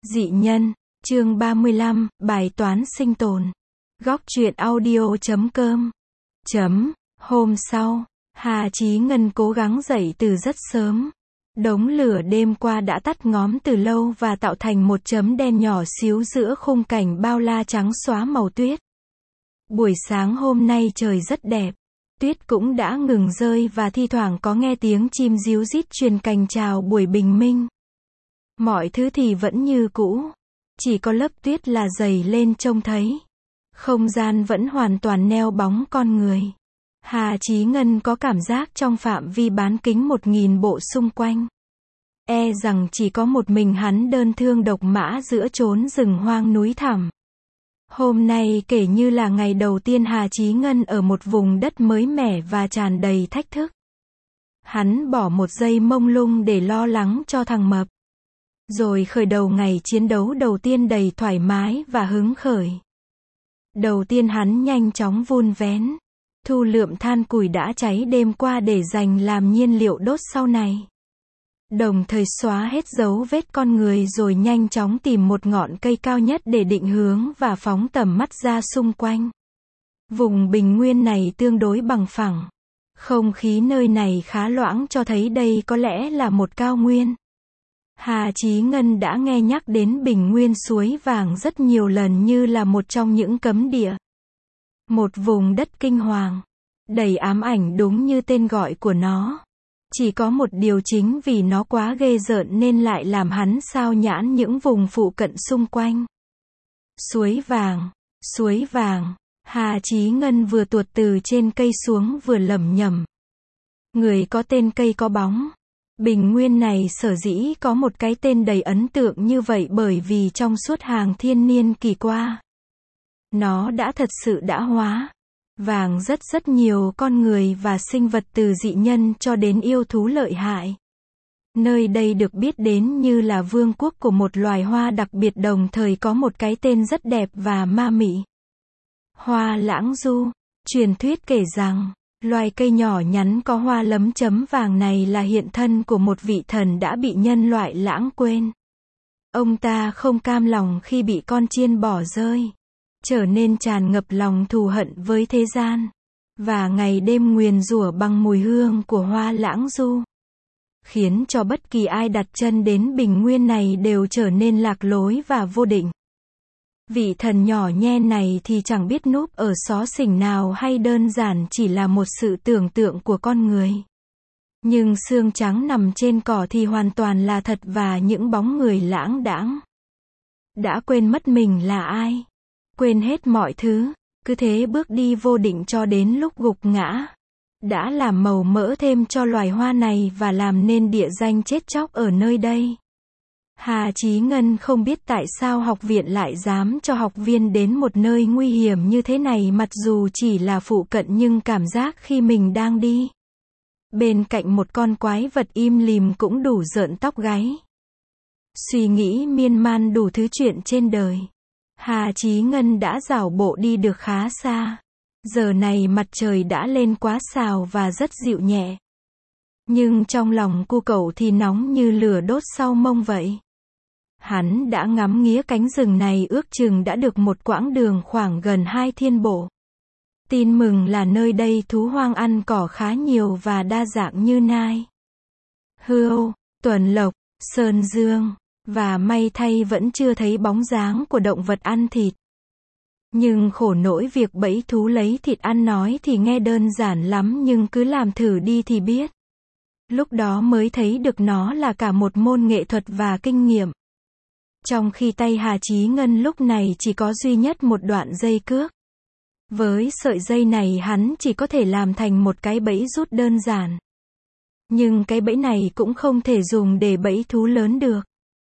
Dị nhân, chương 35, bài toán sinh tồn. Góc truyện audio.com. Hôm sau, Hà Chí Ngân cố gắng dậy từ rất sớm. Đống lửa đêm qua đã tắt ngóm từ lâu và tạo thành một chấm đen nhỏ xíu giữa khung cảnh bao la trắng xóa màu tuyết. Buổi sáng hôm nay trời rất đẹp. Tuyết cũng đã ngừng rơi và thi thoảng có nghe tiếng chim ríu rít truyền cành chào buổi bình minh. Mọi thứ thì vẫn như cũ. Chỉ có lớp tuyết là dày lên trông thấy. Không gian vẫn hoàn toàn neo bóng con người. Hà Chí Ngân có cảm giác trong phạm vi bán kính 1000 bộ xung quanh. E rằng chỉ có một mình hắn đơn thương độc mã giữa chốn rừng hoang núi thẳm. Hôm nay kể như là ngày đầu tiên Hà Chí Ngân ở một vùng đất mới mẻ và tràn đầy thách thức. Hắn bỏ một giây mông lung để lo lắng cho thằng Mập. Rồi khởi đầu ngày chiến đấu đầu tiên đầy thoải mái và hứng khởi. Đầu tiên hắn nhanh chóng vun vén, thu lượm than củi đã cháy đêm qua để dành làm nhiên liệu đốt sau này. Đồng thời xóa hết dấu vết con người rồi nhanh chóng tìm một ngọn cây cao nhất để định hướng và phóng tầm mắt ra xung quanh. Vùng bình nguyên này tương đối bằng phẳng. Không khí nơi này khá loãng cho thấy đây có lẽ là một cao nguyên. Hà Chí Ngân đã nghe nhắc đến bình nguyên suối vàng rất nhiều lần như là một trong những cấm địa. Một vùng đất kinh hoàng, đầy ám ảnh đúng như tên gọi của nó. Chỉ có một điều chính vì nó quá ghê rợn nên lại làm hắn sao nhãng những vùng phụ cận xung quanh. Suối vàng, Hà Chí Ngân vừa tuột từ trên cây xuống vừa lẩm nhẩm. Người có tên cây có bóng. Bình nguyên này sở dĩ có một cái tên đầy ấn tượng như vậy bởi vì trong suốt hàng thiên niên kỷ qua, nó đã thật sự đã hóa vàng rất nhiều con người và sinh vật từ dị nhân cho đến yêu thú lợi hại. Nơi đây được biết đến như là vương quốc của một loài hoa đặc biệt đồng thời có một cái tên rất đẹp và ma mị. Hoa lãng du. Truyền thuyết kể rằng, loài cây nhỏ nhắn có hoa lấm chấm vàng này là hiện thân của một vị thần đã bị nhân loại lãng quên. Ông ta không cam lòng khi bị con chiên bỏ rơi, trở nên tràn ngập lòng thù hận với thế gian, và ngày đêm nguyền rủa bằng mùi hương của hoa lãng du, khiến cho bất kỳ ai đặt chân đến bình nguyên này đều trở nên lạc lối và vô định. Vị thần nhỏ nhen này thì chẳng biết núp ở xó xỉnh nào hay đơn giản chỉ là một sự tưởng tượng của con người. Nhưng xương trắng nằm trên cỏ thì hoàn toàn là thật và những bóng người lãng đãng. Đã quên mất mình là ai. Quên hết mọi thứ, cứ thế bước đi vô định cho đến lúc gục ngã. Đã làm màu mỡ thêm cho loài hoa này và làm nên địa danh chết chóc ở nơi đây. Hà Chí Ngân không biết tại sao học viện lại dám cho học viên đến một nơi nguy hiểm như thế này mặc dù chỉ là phụ cận nhưng cảm giác khi mình đang đi bên cạnh một con quái vật im lìm cũng đủ rợn tóc gáy. Suy nghĩ miên man đủ thứ chuyện trên đời. Hà Chí Ngân đã dảo bộ đi được khá xa. Giờ này mặt trời đã lên quá xào và rất dịu nhẹ. Nhưng trong lòng cu cậu thì nóng như lửa đốt sau mông vậy. Hắn đã ngắm nghía cánh rừng này ước chừng đã được một quãng đường khoảng gần 2 thiên bộ. Tin mừng là nơi đây thú hoang ăn cỏ khá nhiều và đa dạng như nai, hươu, tuần lộc, sơn dương, và may thay vẫn chưa thấy bóng dáng của động vật ăn thịt. Nhưng khổ nỗi việc bẫy thú lấy thịt ăn nói thì nghe đơn giản lắm nhưng cứ làm thử đi thì biết. Lúc đó mới thấy được nó là cả một môn nghệ thuật và kinh nghiệm. Trong khi tay Hà Chí Ngân lúc này chỉ có duy nhất một đoạn dây cước. Với sợi dây này hắn chỉ có thể làm thành một cái bẫy rút đơn giản. Nhưng cái bẫy này cũng không thể dùng để bẫy thú lớn được.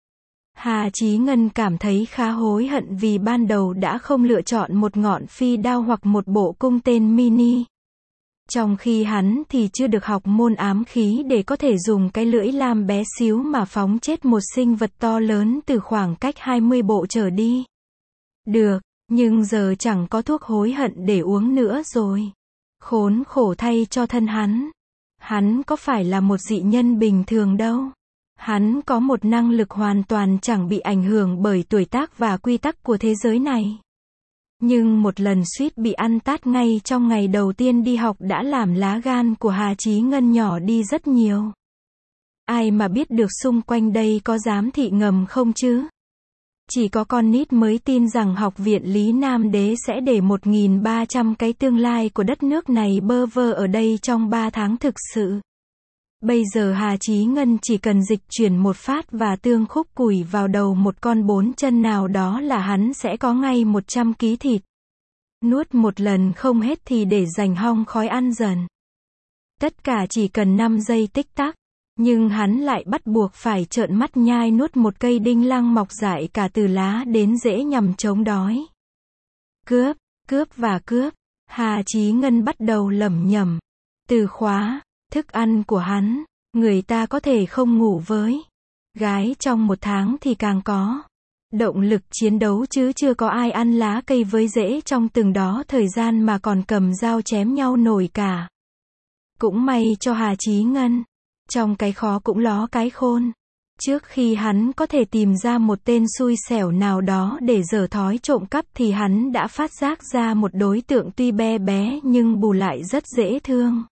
Hà Chí Ngân cảm thấy khá hối hận vì ban đầu đã không lựa chọn một ngọn phi đao hoặc một bộ cung tên mini. Trong khi hắn thì chưa được học môn ám khí để có thể dùng cái lưỡi lam bé xíu mà phóng chết một sinh vật to lớn từ khoảng cách 20 bộ trở đi. Được, nhưng giờ chẳng có thuốc hối hận để uống nữa rồi. Khốn khổ thay cho thân hắn. Hắn có phải là một dị nhân bình thường đâu. Hắn có một năng lực hoàn toàn chẳng bị ảnh hưởng bởi tuổi tác và quy tắc của thế giới này. Nhưng một lần suýt bị ăn tát ngay trong ngày đầu tiên đi học đã làm lá gan của Hà Chí Ngân nhỏ đi rất nhiều. Ai mà biết được xung quanh đây có giám thị ngầm không chứ? Chỉ có con nít mới tin rằng Học viện Lý Nam Đế sẽ để 1.300 cái tương lai của đất nước này bơ vơ ở đây trong 3 tháng thực sự. Bây giờ Hà Chí Ngân chỉ cần dịch chuyển một phát và tương khúc củi vào đầu một con 4 chân nào đó là hắn sẽ có ngay 100 ký thịt. Nuốt một lần không hết thì để dành hong khói ăn dần. Tất cả chỉ cần 5 giây tích tắc. Nhưng hắn lại bắt buộc phải trợn mắt nhai nuốt một cây đinh lăng mọc dại cả từ lá đến rễ nhằm chống đói. Cướp, cướp và cướp. Hà Chí Ngân bắt đầu lẩm nhẩm. Từ khóa, thức ăn của hắn, người ta có thể không ngủ với gái trong 1 tháng thì càng có động lực chiến đấu chứ chưa có ai ăn lá cây với rễ trong từng đó thời gian mà còn cầm dao chém nhau nổi cả. Cũng may cho Hà Chí Ngân. Trong cái khó cũng ló cái khôn. Trước khi hắn có thể tìm ra một tên xui xẻo nào đó để dở thói trộm cắp thì hắn đã phát giác ra một đối tượng tuy bé bé nhưng bù lại rất dễ thương.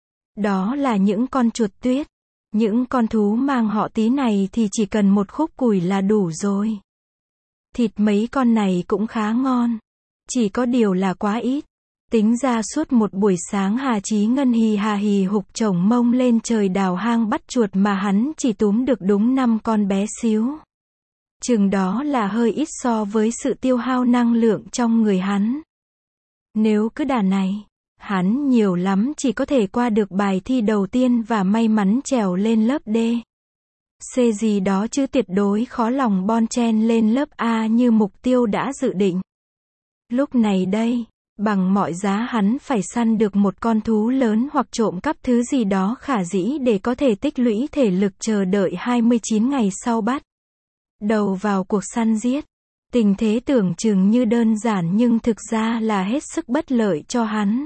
Đó là những con chuột tuyết. Những con thú mang họ Tí này thì chỉ cần một khúc củi là đủ rồi. Thịt mấy con này cũng khá ngon. Chỉ có điều là quá ít. Tính ra suốt một buổi sáng Hà Chí Ngân hì hà hì hục chổng mông lên trời đào hang bắt chuột mà hắn chỉ túm được đúng 5 con bé xíu. Chừng đó là hơi ít so với sự tiêu hao năng lượng trong người hắn. Nếu cứ đà này, hắn nhiều lắm chỉ có thể qua được bài thi đầu tiên và may mắn trèo lên lớp D. C gì đó chứ tuyệt đối khó lòng bon chen lên lớp A như mục tiêu đã dự định. Lúc này đây, bằng mọi giá hắn phải săn được một con thú lớn hoặc trộm cắp thứ gì đó khả dĩ để có thể tích lũy thể lực chờ đợi 29 ngày sau bắt đầu vào cuộc săn giết. Tình thế tưởng chừng như đơn giản nhưng thực ra là hết sức bất lợi cho hắn.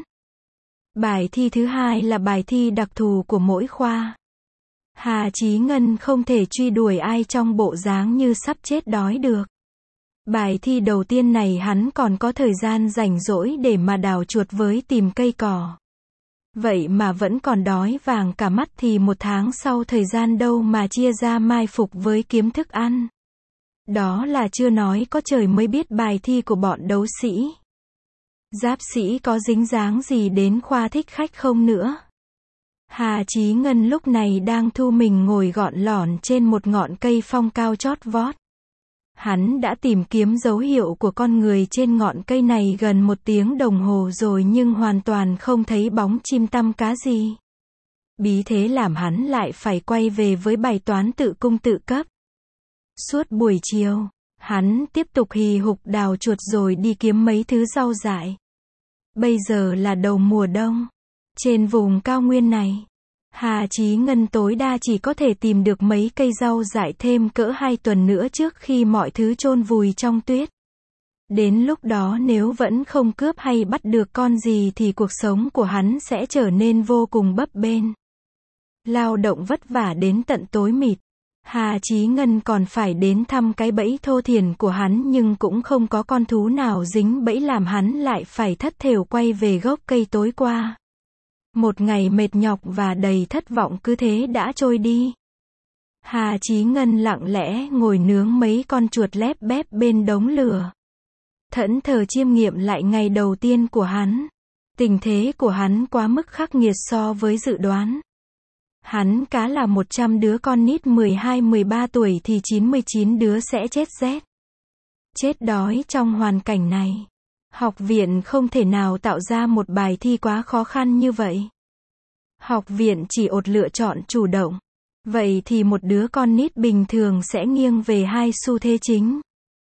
Bài thi thứ hai là bài thi đặc thù của mỗi khoa. Hà Chí Ngân không thể truy đuổi ai trong bộ dáng như sắp chết đói được. Bài thi đầu tiên này hắn còn có thời gian rảnh rỗi để mà đào chuột với tìm cây cỏ. Vậy mà vẫn còn đói vàng cả mắt thì 1 tháng sau thời gian đâu mà chia ra mai phục với kiếm thức ăn. Đó là chưa nói có trời mới biết bài thi của bọn đấu sĩ. Giáp sĩ có dính dáng gì đến khoa thích khách không nữa. Hà Chí Ngân lúc này đang thu mình ngồi gọn lỏn trên một ngọn cây phong cao chót vót. Hắn đã tìm kiếm dấu hiệu của con người trên ngọn cây này gần 1 tiếng đồng hồ rồi nhưng hoàn toàn không thấy bóng chim tăm cá gì. Bí thế làm hắn lại phải quay về với bài toán tự cung tự cấp. Suốt buổi chiều, hắn tiếp tục hì hục đào chuột rồi đi kiếm mấy thứ rau dại. Bây giờ là đầu mùa đông. Trên vùng cao nguyên này, Hà Chí Ngân tối đa chỉ có thể tìm được mấy cây rau dại thêm cỡ 2 tuần nữa trước khi mọi thứ chôn vùi trong tuyết. Đến lúc đó nếu vẫn không cướp hay bắt được con gì thì cuộc sống của hắn sẽ trở nên vô cùng bấp bênh. Lao động vất vả đến tận tối mịt. Hà Chí Ngân còn phải đến thăm cái bẫy thô thiển của hắn nhưng cũng không có con thú nào dính bẫy làm hắn lại phải thất thểu quay về gốc cây tối qua. Một ngày mệt nhọc và đầy thất vọng cứ thế đã trôi đi. Hà Chí Ngân lặng lẽ ngồi nướng mấy con chuột lép bép bên đống lửa. Thẫn thờ chiêm nghiệm lại ngày đầu tiên của hắn. Tình thế của hắn quá mức khắc nghiệt so với dự đoán. Hắn cá là 100 đứa con nít 12-13 tuổi thì 99 đứa sẽ chết rét. Chết đói trong hoàn cảnh này. Học viện không thể nào tạo ra một bài thi quá khó khăn như vậy. Học viện chỉ ột lựa chọn chủ động. Vậy thì một đứa con nít bình thường sẽ nghiêng về hai xu thế chính.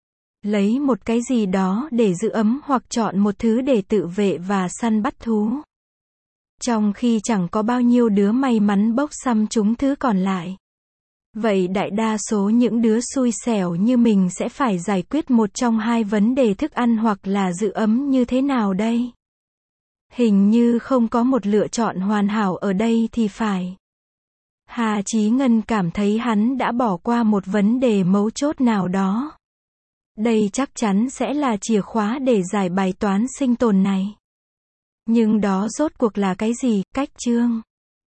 Lấy một cái gì đó để giữ ấm hoặc chọn một thứ để tự vệ và săn bắt thú. Trong khi chẳng có bao nhiêu đứa may mắn bốc xăm trúng thứ còn lại. Vậy đại đa số những đứa xui xẻo như mình sẽ phải giải quyết một trong hai vấn đề thức ăn hoặc là giữ ấm như thế nào đây? Hình như không có một lựa chọn hoàn hảo ở đây thì phải. Hà Chí Ngân cảm thấy hắn đã bỏ qua một vấn đề mấu chốt nào đó. Đây chắc chắn sẽ là chìa khóa để giải bài toán sinh tồn này. Nhưng đó rốt cuộc là cái gì? Cách chương.